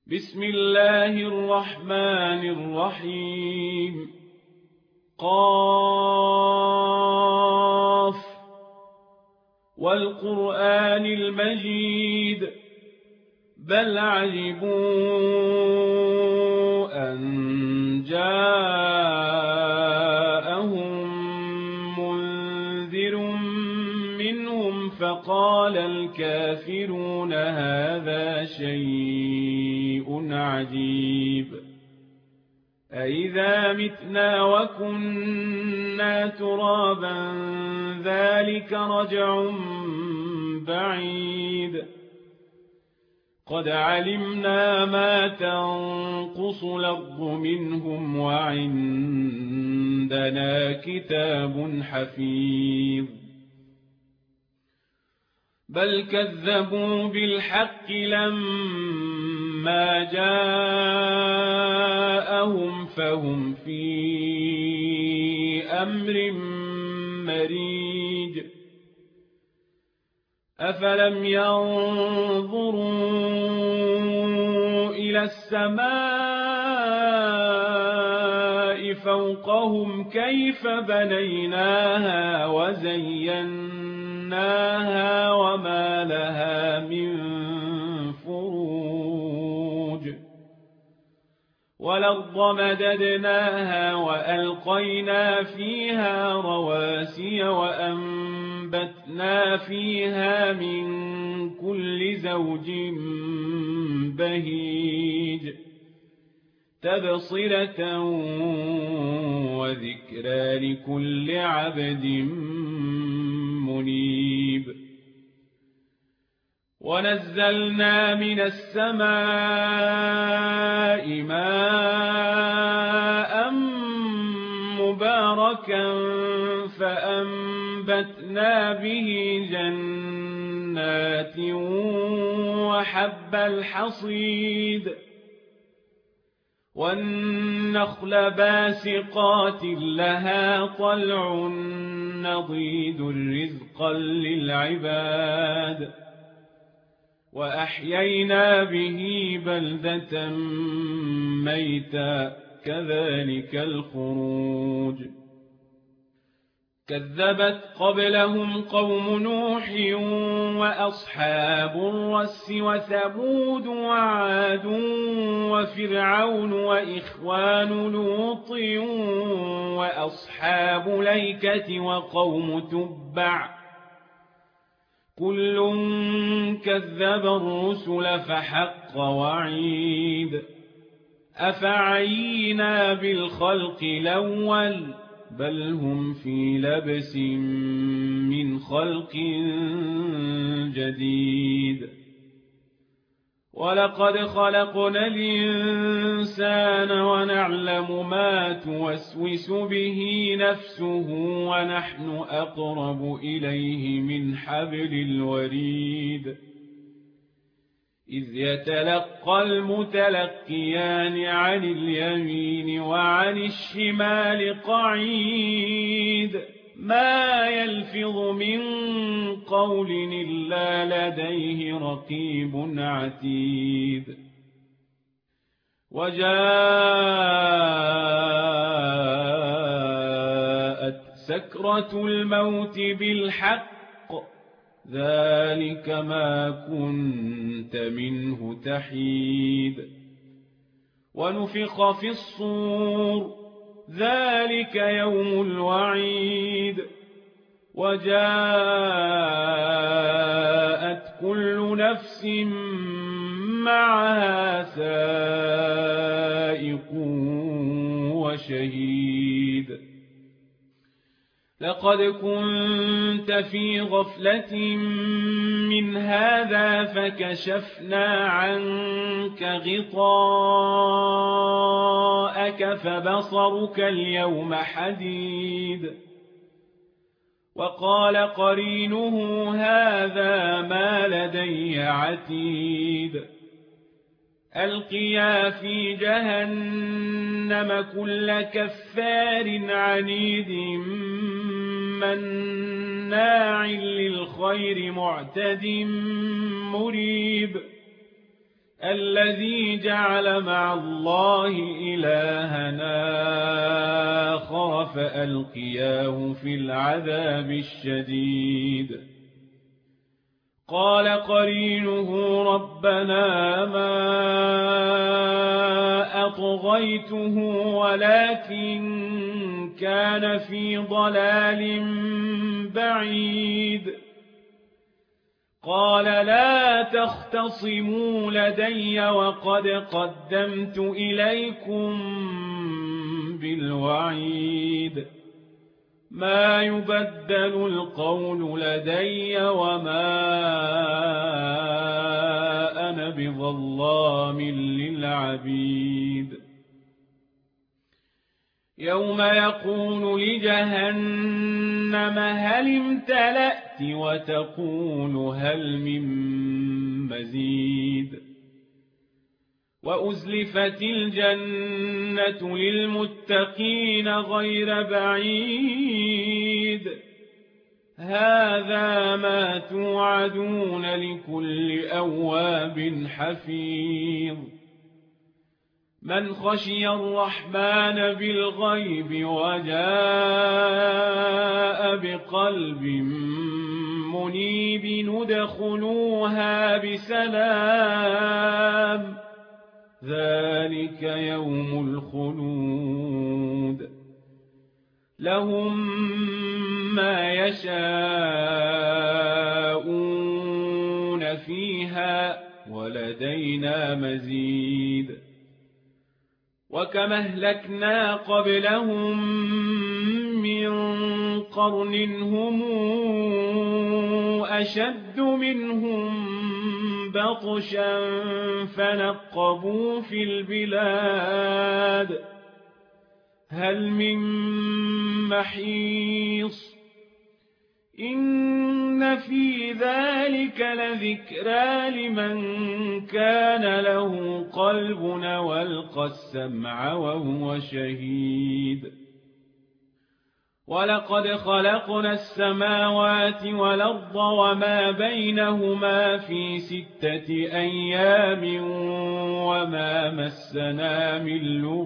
بسم الله الرحمن الرحيم قاف والقرآن المجيد بل عجبوا أن جاءهم منذر منهم فقال الكافرون هذا شيء عجيب أإذا متنا وكنا ترابا ذلك رجع بعيد قد علمنا ما تنقص الأرض منهم وعندنا كتاب حفيظ بل كذبوا بالحق لما جاءهم فهم في أمر مريج أفلم ينظروا إلى السماء فوقهم كيف بنيناها وزيناها وما لها من فروج والأرض مددناها وألقينا فيها رواسي وأنبتنا فيها من كل زوج بهيج تبصرة وذكرى لكل عبد منيب ونزلنا من السماء ماء مباركا فأنبتنا به جنات وحب الحصيد والنخل باسقات لها طلع نضيد رزقا للعباد وأحيينا به بلدة ميتا كذلك الخروج كذبت قبلهم قوم نوح وأصحاب الرس وثمود وعاد وفرعون وإخوان لوط وأصحاب الأيكة وقوم تبع كل كذب الرسل فحق وعيد أفعينا بالخلق الأول بل هم في لبس من خلق جديد ولقد خلقنا الإنسان ونعلم ما توسوس به نفسه ونحن أقرب إليه من حبل الوريد إذ يتلقى المتلقيان عن اليمين وعن الشمال قعيد ما يلفظ من قول إلا لديه رقيب عتيد وجاءت سكرة الموت بالحق ذلك ما كنت منه تحيد ونفخ في الصور ذلك يوم الوعيد وجاءت كل نفس معها سائق وشهيد لقد كنت في غفلة من هذا فكشفنا عنك غطاءك فبصرك اليوم حديد وقال قرينه هذا ما لدي عتيد ألقيا في جهنم كل كفار عنيد مناع للخير معتد مريب الذي جعل مع الله إلهنا آخر فألقياه في العذاب الشديد قال قرينه ربنا ما أطغيته ولكن كان في ضلال بعيد قال لا تختصموا لدي وقد قدمت إليكم بالوعيد ما يبدل القول لدي وما أنا بظلام للعبيد يوم يقول لجهنم هل امتلأت وتقول هل من مزيد وأزلفت الجنة للمتقين غير بعيد هذا ما توعدون لكل أواب حفيظ من خشي الرحمن بالغيب وجاء بقلب منيب ندخلوها بسلام ذلك يوم الخلود لهم ما يشاءون فيها ولدينا مزيد وكما أهلكنا قبلهم من قرن هم أشد منهم بطشا فنقبوا في البلاد هل من محيص إن في ذلك لذكرى لمن كان له قلب والقى السمع وهو شهيد ولقد خلقنا السماوات والأرض وما بينهما في 6 أيام وما مسنا من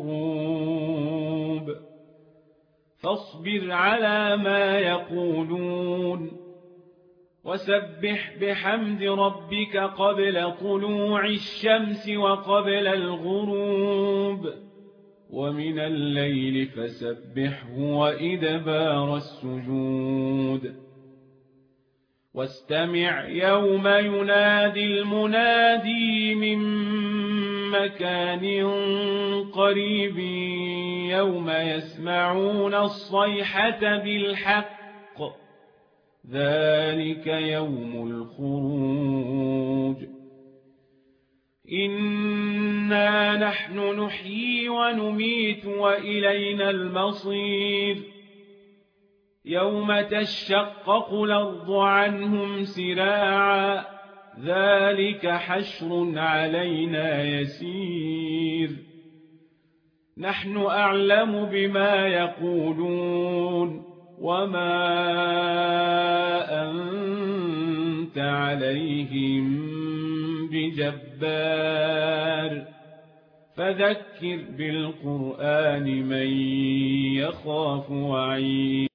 لغوب فاصبر على ما يقولون وسبح بحمد ربك قبل طلوع الشمس وقبل الغروب ومن الليل فسبحه وإدبار السجود واستمع يوم ينادي المنادي من مكان قريب يوم يسمعون الصيحة بالحق ذلك يوم الخروج إنا نحن نحيي ونميت وإلينا المصير يوم تشقق الأرض عنهم سراعا ذلك حشر علينا يسير نحن أعلم بما يقولون وما أنت عليهم بجبار فذكر بالقرآن من يخاف وعيد